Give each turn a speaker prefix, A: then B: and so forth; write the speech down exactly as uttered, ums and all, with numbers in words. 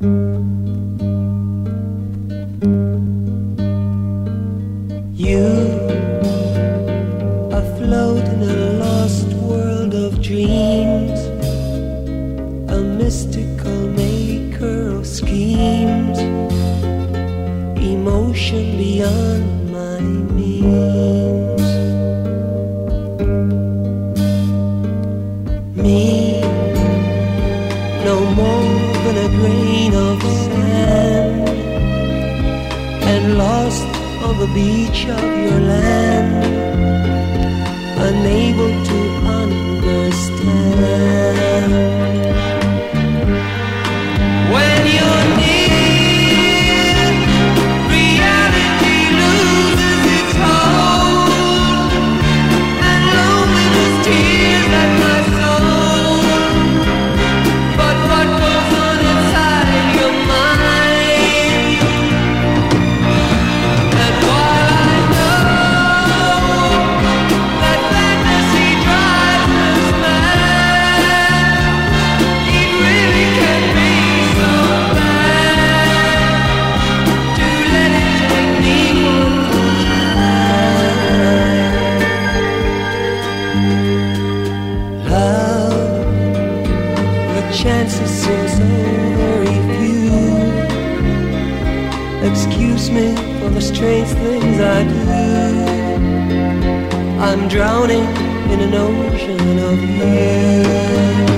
A: You afloat in a lost world of dreams, a mystical maker of schemes, emotion beyond my means. Me, no more than a grain of sand, and lost on the beach of your land, unable to understand. When you're near, reality loses its hold, and loneliness tears at my soul. But what goes on inside your mind? And while I know that fantasy drives us mad, it really can be so bad to let it take me one more time. Love, the chances seem so very few. Excuse me for the strange things I do. I'm drowning in an ocean of you.